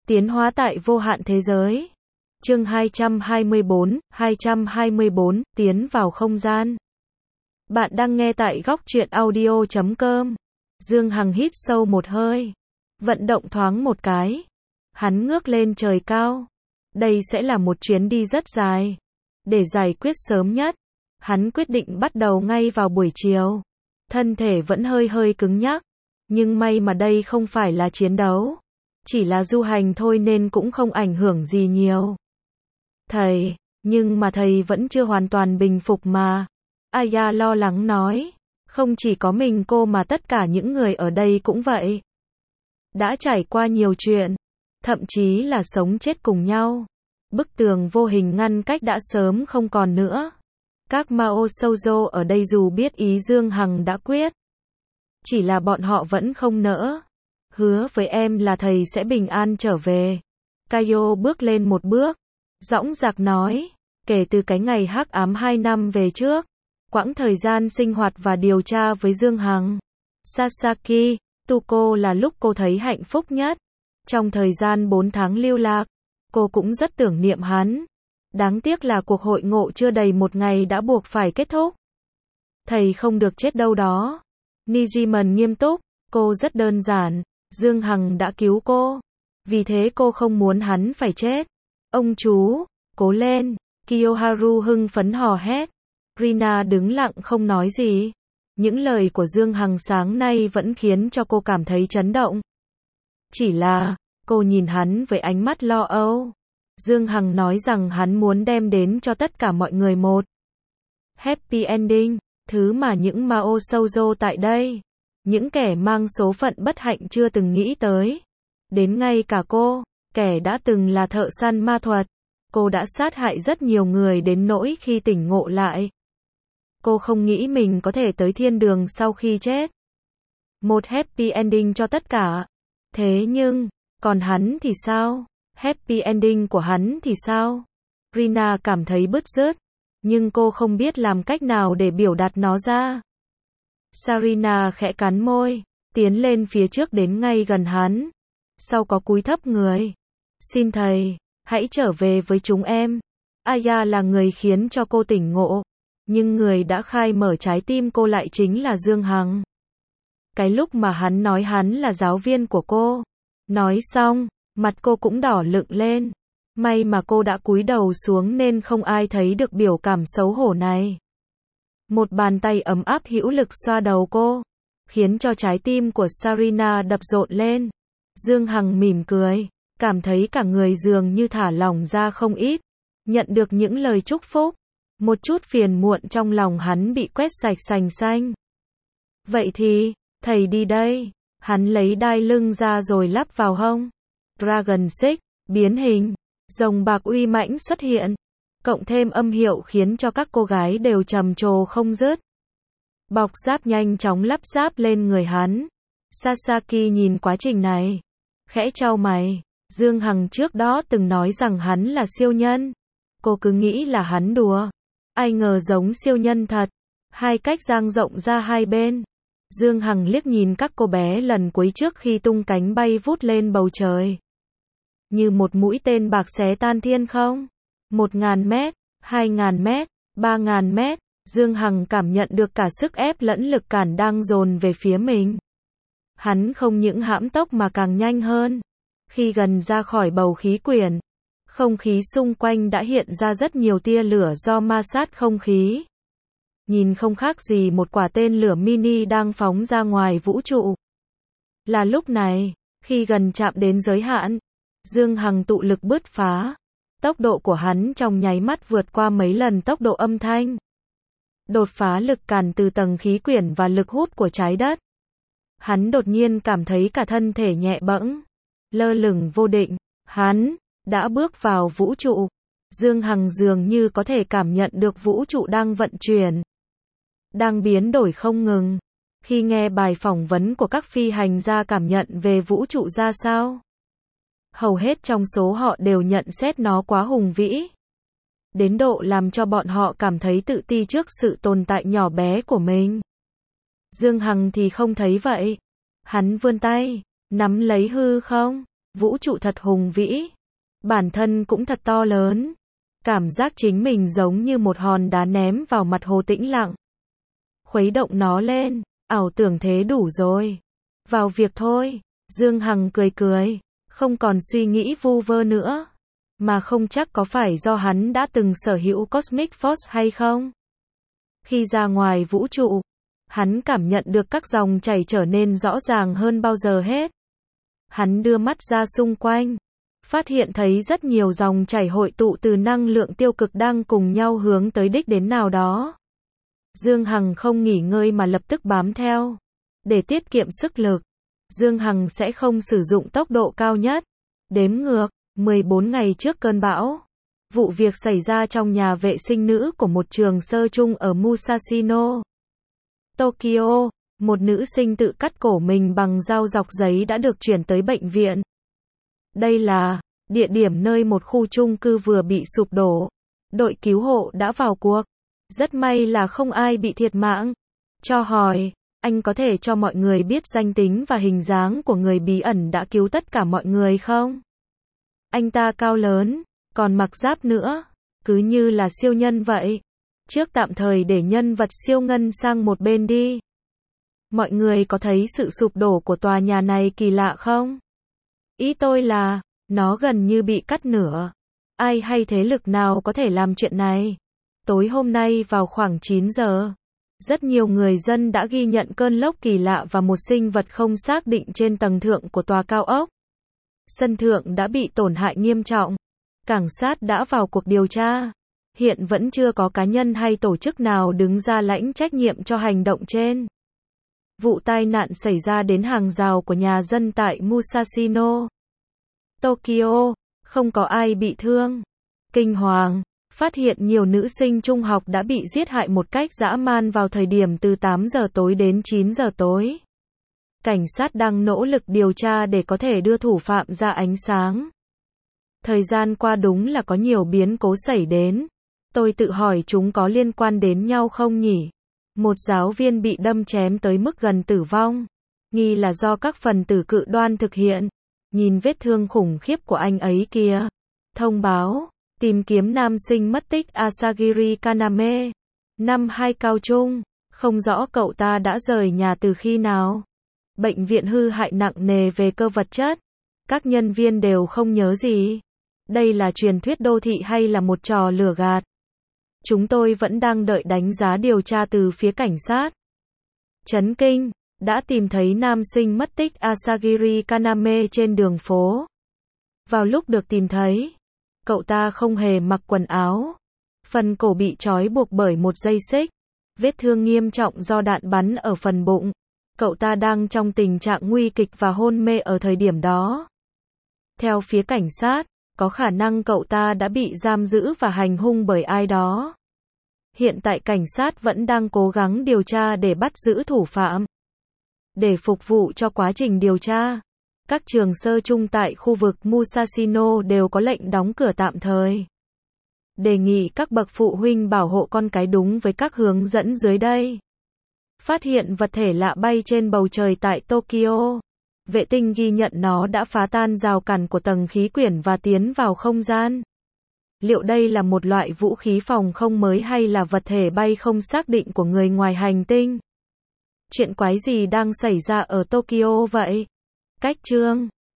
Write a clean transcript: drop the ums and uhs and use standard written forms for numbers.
Tiến hóa tại vô hạn thế giới. Chương 224, tiến vào không gian. Bạn đang nghe tại góc truyện audio.com. Dương Hằng hít sâu một hơi, vận động thoáng một cái. Hắn ngước lên trời cao. Đây sẽ là một chuyến đi rất dài. Để giải quyết sớm nhất, hắn quyết định bắt đầu ngay vào buổi chiều. Thân thể vẫn hơi cứng nhắc, nhưng may mà đây không phải là chiến đấu, chỉ là du hành thôi nên cũng không ảnh hưởng gì nhiều. Nhưng mà thầy vẫn chưa hoàn toàn bình phục mà. Aya lo lắng nói, không chỉ có mình cô mà tất cả những người ở đây cũng vậy. Đã trải qua nhiều chuyện, thậm chí là sống chết cùng nhau. Bức tường vô hình ngăn cách đã sớm không còn nữa. Các Mao Shoujo ở đây dù biết ý Dương Hằng đã quyết, chỉ là bọn họ vẫn không nỡ. Hứa với em là thầy sẽ bình an trở về. Kaio bước lên một bước, dõng dạc nói, kể từ cái ngày hắc ám 2 năm về trước, quãng thời gian sinh hoạt và điều tra với Dương Hằng, Sasaki, Tuko là lúc cô thấy hạnh phúc nhất. Trong thời gian 4 tháng lưu lạc, cô cũng rất tưởng niệm hắn. Đáng tiếc là cuộc hội ngộ chưa đầy một ngày đã buộc phải kết thúc. Thầy không được chết đâu đó. Nijiman nghiêm túc, cô rất đơn giản, Dương Hằng đã cứu cô, vì thế cô không muốn hắn phải chết. Ông chú, cố lên, Kiyoharu hưng phấn hò hét. Rina đứng lặng không nói gì. Những lời của Dương Hằng sáng nay vẫn khiến cho cô cảm thấy chấn động. Chỉ là, cô nhìn hắn với ánh mắt lo âu. Dương Hằng nói rằng hắn muốn đem đến cho tất cả mọi người một happy ending, thứ mà những Mao Shoujo tại đây, những kẻ mang số phận bất hạnh chưa từng nghĩ tới. Đến ngay cả cô, kẻ đã từng là thợ săn ma thuật, cô đã sát hại rất nhiều người đến nỗi khi tỉnh ngộ lại, cô không nghĩ mình có thể tới thiên đường sau khi chết. Một happy ending cho tất cả. Thế nhưng, còn hắn thì sao? Happy ending của hắn thì sao? Rina cảm thấy bứt rứt, nhưng cô không biết làm cách nào để biểu đạt nó ra. Sarina khẽ cắn môi, tiến lên phía trước đến ngay gần hắn. Sau có cúi thấp người. Xin thầy, hãy trở về với chúng em. Aya là người khiến cho cô tỉnh ngộ, nhưng người đã khai mở trái tim cô lại chính là Dương Hằng. Cái lúc mà hắn nói hắn là giáo viên của cô. Nói xong, mặt cô cũng đỏ lựng lên. May mà cô đã cúi đầu xuống nên không ai thấy được biểu cảm xấu hổ này. Một bàn tay ấm áp hữu lực xoa đầu cô, khiến cho trái tim của Sarina đập rộn lên. Dương Hằng mỉm cười, cảm thấy cả người dường như thả lỏng ra không ít. Nhận được những lời chúc phúc, một chút phiền muộn trong lòng hắn bị quét sạch sành xanh. Vậy thì, thầy đi đây. Hắn lấy đai lưng ra rồi lắp vào hông. Dragon Xích, biến hình, rồng bạc uy mãnh xuất hiện, cộng thêm âm hiệu khiến cho các cô gái đều trầm trồ không dứt. Bọc giáp nhanh chóng lắp ráp lên người hắn. Sasaki nhìn quá trình này, khẽ chau mày. Dương Hằng trước đó từng nói rằng hắn là siêu nhân. Cô cứ nghĩ là hắn đùa. Ai ngờ giống siêu nhân thật. Hai cách dang rộng ra hai bên. Dương Hằng liếc nhìn các cô bé lần cuối trước khi tung cánh bay vút lên bầu trời. Như một mũi tên bạc xé tan thiên không. 1000 mét, 2000 mét, 3000 mét, Dương Hằng cảm nhận được cả sức ép lẫn lực cản đang dồn về phía mình. Hắn không những hãm tốc mà càng nhanh hơn. Khi gần ra khỏi bầu khí quyển, không khí xung quanh đã hiện ra rất nhiều tia lửa do ma sát không khí. Nhìn không khác gì một quả tên lửa mini đang phóng ra ngoài vũ trụ. Là lúc này, khi gần chạm đến giới hạn, Dương Hằng tụ lực bứt phá. Tốc độ của hắn trong nháy mắt vượt qua mấy lần tốc độ âm thanh. Đột phá lực cản từ tầng khí quyển và lực hút của trái đất. Hắn đột nhiên cảm thấy cả thân thể nhẹ bẫng, lơ lửng vô định. Hắn đã bước vào vũ trụ. Dương Hằng dường như có thể cảm nhận được vũ trụ đang vận chuyển, đang biến đổi không ngừng. Khi nghe bài phỏng vấn của các phi hành gia cảm nhận về vũ trụ ra sao, hầu hết trong số họ đều nhận xét nó quá hùng vĩ, đến độ làm cho bọn họ cảm thấy tự ti trước sự tồn tại nhỏ bé của mình. Dương Hằng thì không thấy vậy. Hắn vươn tay, nắm lấy hư không, Vũ trụ thật hùng vĩ. Bản thân cũng thật to lớn. Cảm giác chính mình giống như một hòn đá ném vào mặt hồ tĩnh lặng. Khuấy động nó lên, ảo tưởng thế đủ rồi. Vào việc thôi. Dương Hằng cười cười, không còn suy nghĩ vu vơ nữa. Mà không chắc có phải do hắn đã từng sở hữu Cosmic Force hay không? Khi ra ngoài vũ trụ, hắn cảm nhận được các dòng chảy trở nên rõ ràng hơn bao giờ hết. Hắn đưa mắt ra xung quanh, phát hiện thấy rất nhiều dòng chảy hội tụ từ năng lượng tiêu cực đang cùng nhau hướng tới đích đến nào đó. Dương Hằng không nghỉ ngơi mà lập tức bám theo. Để tiết kiệm sức lực, Dương Hằng sẽ không sử dụng tốc độ cao nhất. Đếm ngược, 14 ngày trước cơn bão. Vụ việc xảy ra trong nhà vệ sinh nữ của một trường sơ trung ở Musashino, Tokyo. Một nữ sinh tự cắt cổ mình bằng dao dọc giấy đã được chuyển tới bệnh viện. Đây là địa điểm nơi một khu chung cư vừa bị sụp đổ. Đội cứu hộ đã vào cuộc. Rất may là không ai bị thiệt mạng. Cho hỏi, anh có thể cho mọi người biết danh tính và hình dáng của người bí ẩn đã cứu tất cả mọi người không? Anh ta cao lớn, còn mặc giáp nữa, cứ như là siêu nhân vậy. Trước tạm thời để nhân vật siêu ngân sang một bên đi. Mọi người có thấy sự sụp đổ của tòa nhà này kỳ lạ không? Ý tôi là, nó gần như bị cắt nửa. Ai hay thế lực nào có thể làm chuyện này? Tối hôm nay vào khoảng 9 giờ, rất nhiều người dân đã ghi nhận cơn lốc kỳ lạ và một sinh vật không xác định trên tầng thượng của tòa cao ốc. Sân thượng đã bị tổn hại nghiêm trọng. Cảnh sát đã vào cuộc điều tra. Hiện vẫn chưa có cá nhân hay tổ chức nào đứng ra lãnh trách nhiệm cho hành động trên. Vụ tai nạn xảy ra đến hàng rào của nhà dân tại Musashino, Tokyo. Không có ai bị thương. Kinh hoàng. Phát hiện nhiều nữ sinh trung học đã bị giết hại một cách dã man vào thời điểm từ 8 giờ tối đến 9 giờ tối. Cảnh sát đang nỗ lực điều tra để có thể đưa thủ phạm ra ánh sáng. Thời gian qua đúng là có nhiều biến cố xảy đến. Tôi tự hỏi chúng có liên quan đến nhau không nhỉ? Một giáo viên bị đâm chém tới mức gần tử vong. Nghi là do các phần tử cực đoan thực hiện. Nhìn vết thương khủng khiếp của anh ấy kìa. Thông báo, tìm kiếm nam sinh mất tích Asagiri Kaname. Năm 2 cao trung. Không rõ cậu ta đã rời nhà từ khi nào. Bệnh viện hư hại nặng nề về cơ vật chất. Các nhân viên đều không nhớ gì. Đây là truyền thuyết đô thị hay là một trò lừa gạt? Chúng tôi vẫn đang đợi đánh giá điều tra từ phía cảnh sát. Chấn kinh, đã tìm thấy nam sinh mất tích Asagiri Kaname trên đường phố. Vào lúc được tìm thấy, cậu ta không hề mặc quần áo. Phần cổ bị trói buộc bởi một dây xích. Vết thương nghiêm trọng do đạn bắn ở phần bụng. Cậu ta đang trong tình trạng nguy kịch và hôn mê ở thời điểm đó. Theo phía cảnh sát, có khả năng cậu ta đã bị giam giữ và hành hung bởi ai đó. Hiện tại cảnh sát vẫn đang cố gắng điều tra để bắt giữ thủ phạm. Để phục vụ cho quá trình điều tra, các trường sơ trung tại khu vực Musashino đều có lệnh đóng cửa tạm thời. Đề nghị các bậc phụ huynh bảo hộ con cái đúng với các hướng dẫn dưới đây. Phát hiện vật thể lạ bay trên bầu trời tại Tokyo. Vệ tinh ghi nhận nó đã phá tan rào cản của tầng khí quyển và tiến vào không gian. Liệu đây là một loại vũ khí phòng không mới hay là vật thể bay không xác định của người ngoài hành tinh? Chuyện quái gì đang xảy ra ở Tokyo vậy? Cách chương